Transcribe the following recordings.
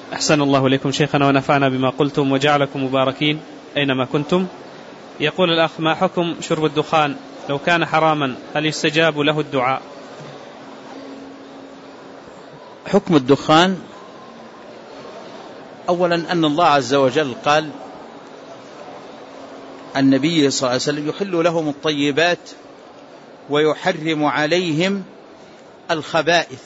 أحسن الله إليكم شيخنا ونفعنا بما قلتم وجعلكم مباركين أينما كنتم. يقول الأخ: ما حكم شرب الدخان لو كان حراما؟ هل يستجاب له الدعاء؟ حكم الدخان أولا أن الله عز وجل قال النبي صلى الله عليه وسلم: يحل لهم الطيبات ويحرم عليهم الخبائث.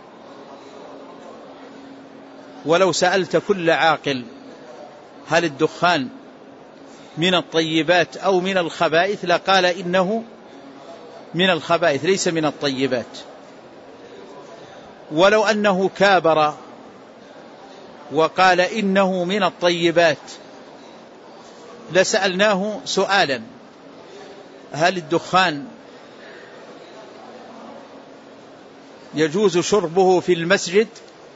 ولو سألت كل عاقل هل الدخان من الطيبات أو من الخبائث لقال إنه من الخبائث ليس من الطيبات. ولو أنه كابر وقال إنه من الطيبات لسألناه سؤالا: هل الدخان يجوز شربه في المسجد؟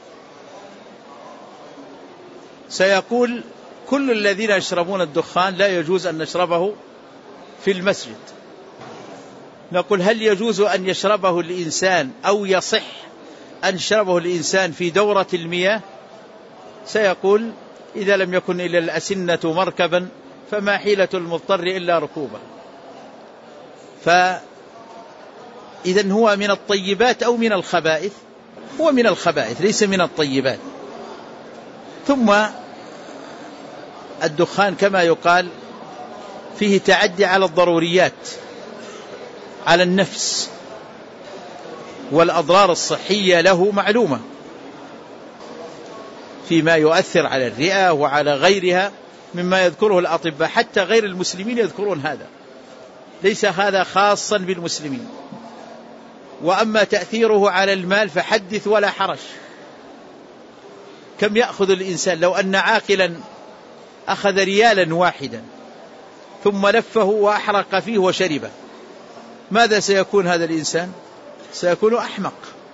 سيقول: كل الذين يشربون الدخان لا يجوز أن نشربه في المسجد. نقول: هل يجوز أن يشربه الإنسان أو يصح أن يشربه الإنسان في دورة المياه؟ سيقول: إذا لم يكن إلى الأسنة مركبا فما حيلة المضطر إلا ركوبا. فإذا هو من الطيبات أو من الخبائث؟ هو من الخبائث ليس من الطيبات. ثم الدخان كما يقال فيه تعدي على الضروريات، على النفس، والأضرار الصحية له معلومة فيما يؤثر على الرئة وعلى غيرها مما يذكره الأطباء. حتى غير المسلمين يذكرون هذا، ليس هذا خاصا بالمسلمين. وأما تأثيره على المال فحدث ولا حرج. كم يأخذ الإنسان؟ لو أن عاقلا أخذ ريالا واحدا ثم لفه وأحرق فيه وشربه، ماذا سيكون هذا الإنسان؟ سيكون أحمق.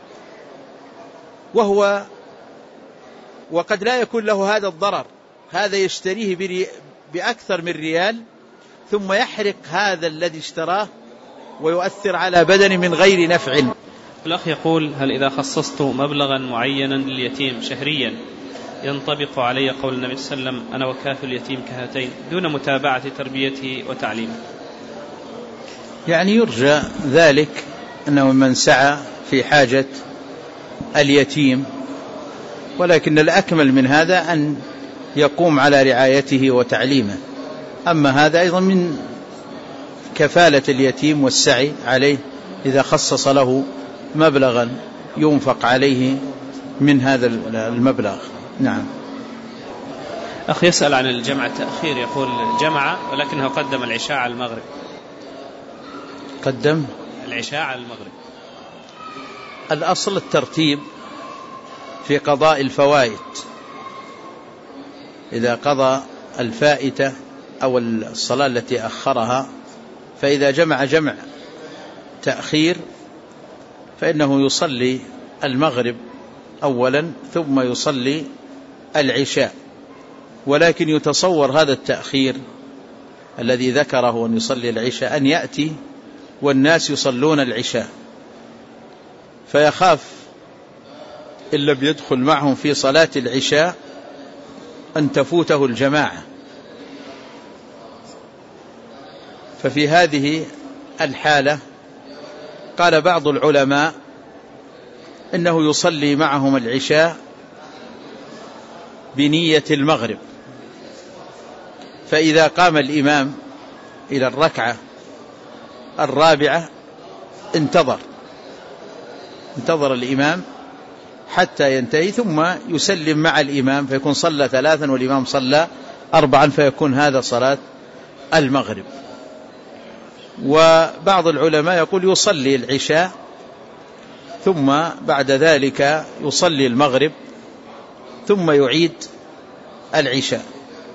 وقد لا يكون له هذا الضرر. هذا يشتريه بأكثر من ريال ثم يحرق هذا الذي اشتراه ويؤثر على بدن من غير نفع. الأخ يقول: هل إذا خصصت مبلغا معينا لليتيم شهريا ينطبق علي قول النبي صلى الله عليه وسلم: أنا وكافل اليتيم كهاتين، دون متابعة تربيته وتعليمه؟ يعني يرجى ذلك أنه من سعى في حاجة اليتيم، ولكن الأكمل من هذا أن يقوم على رعايته وتعليمه. أما هذا أيضا من كفالة اليتيم والسعي عليه إذا خصص له مبلغا ينفق عليه من هذا المبلغ. نعم. أخي يسأل عن الجمع التأخير، يقول: جمع ولكنه قدم العشاء على المغرب. قدم العشاء على المغرب. الأصل الترتيب في قضاء الفوائد. إذا قضى الفائتة أو الصلاة التي أخرها، فإذا جمع تأخير فإنه يصلي المغرب أولا ثم يصلي العشاء. ولكن يتصور هذا التأخير الذي ذكره أن يصلي العشاء أن يأتي والناس يصلون العشاء، فيخاف إن لم يدخل معهم في صلاة العشاء أن تفوته الجماعة. ففي هذه الحالة قال بعض العلماء إنه يصلي معهم العشاء بنية المغرب، فإذا قام الإمام إلى الركعة الرابعة انتظر الإمام حتى ينتهي ثم يسلم مع الإمام، فيكون صلى 3 والإمام صلى 4، فيكون هذا صلاة المغرب. وبعض العلماء يقول يصلي العشاء ثم بعد ذلك يصلي المغرب ثم يعيد العشاء.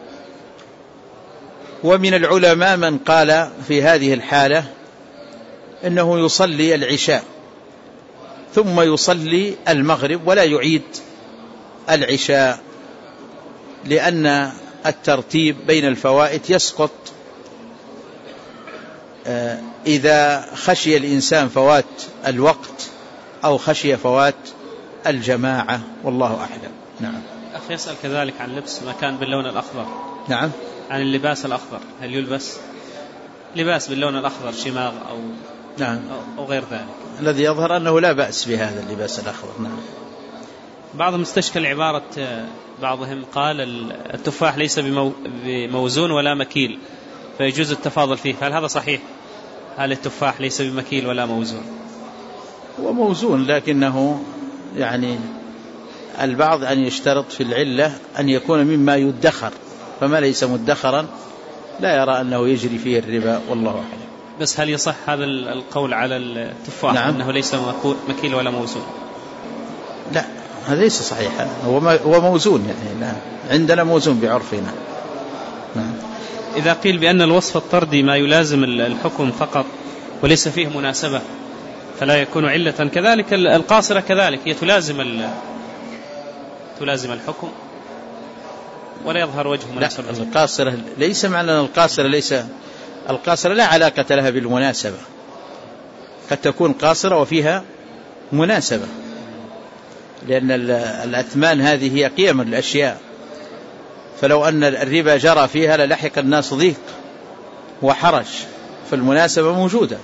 ومن العلماء من قال في هذه الحالة إنه يصلي العشاء ثم يصلي المغرب ولا يعيد العشاء، لأن الترتيب بين الفوائد يسقط إذا خشي الإنسان فوات الوقت أو خشي فوات الجماعة، والله أعلم. نعم. أخي يسأل كذلك عن لبس مكان باللون الأخضر. نعم. عن اللباس الأخضر، هل يلبس لباس باللون الأخضر شماغ أو نعم أو غير ذلك؟ الذي يظهر أنه لا بأس بهذا اللباس الأخضر. نعم. بعضهم استشكل عبارة بعضهم قال التفاح ليس بموزون ولا مكيل فيجوز التفاضل فيه، هل هذا صحيح؟ هل التفاح ليس بمكيل ولا موزون؟ هو موزون، لكنه يعني البعض أن يشترط في العلة أن يكون مما يدخر، فما ليس مدخرا لا يرى أنه يجري فيه الربا، والله أعلم. بس هل يصح هذا القول على التفاح؟ نعم. أنه ليس مكيل ولا موزون؟ لا، هذا ليس صحيح، هو موزون يعني. لا، عندنا موزون بعرفنا. نعم. إذا قيل بأن الوصف الطردي ما يلازم الحكم فقط وليس فيه مناسبة فلا يكون علة، كذلك القاصرة كذلك هي تلازم الحكم ولا يظهر وجه مناسبة. لا، القاصرة ليس معنى أن القاصرة لا علاقة لها بالمناسبة، قد تكون قاصرة وفيها مناسبة، لأن الأثمان هذه هي قيم الأشياء، فلو أن الربا جرى فيها للحق الناس ضيق وحرج، فالمناسبة موجودة.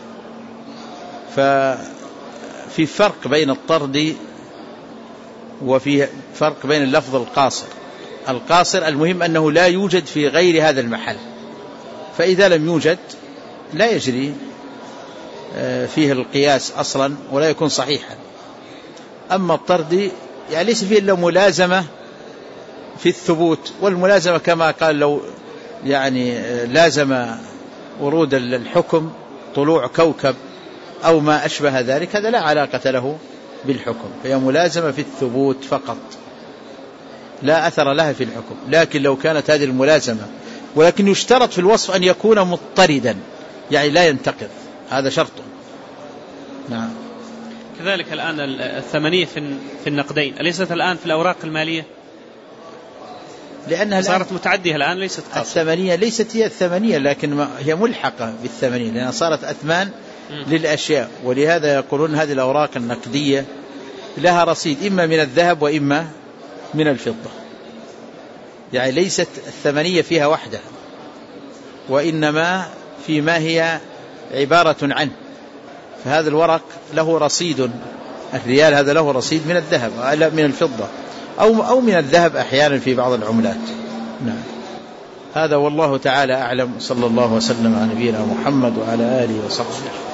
ففي فرق بين الطرد وفي فرق بين اللفظ القاصر. القاصر المهم أنه لا يوجد في غير هذا المحل، فإذا لم يوجد لا يجري فيه القياس أصلا ولا يكون صحيحا. أما الطرد يعني ليس فيه إلا ملازمة في الثبوت، والملازمة كما قال لو يعني لازم ورود الحكم طلوع كوكب أو ما أشبه ذلك، هذا لا علاقة له بالحكم، هي ملازمة في الثبوت فقط لا أثر لها في الحكم. لكن لو كانت هذه الملازمة، ولكن يشترط في الوصف أن يكون مضطردا يعني لا ينتقض، هذا شرط. نعم. كذلك الآن الثمنية في النقدين أليست الآن في الأوراق المالية؟ لأنها صارت متعدية الآن، ليست قاصرة. الثمنية ليست هي الثمنية، لكن هي ملحقة بالثمنية لأنها صارت أثمان للأشياء. ولهذا يقولون هذه الأوراق النقدية لها رصيد إما من الذهب وإما من الفضة، يعني ليست الثمنية فيها وحدها، وإنما فيما هي عبارة عنه. فهذا الورق له رصيد، الريال هذا له رصيد من الذهب من الفضة أو من الذهب أحيانا في بعض العملات. نعم. هذا والله تعالى أعلم، صلى الله وسلم على نبينا محمد وعلى آله وصحبه.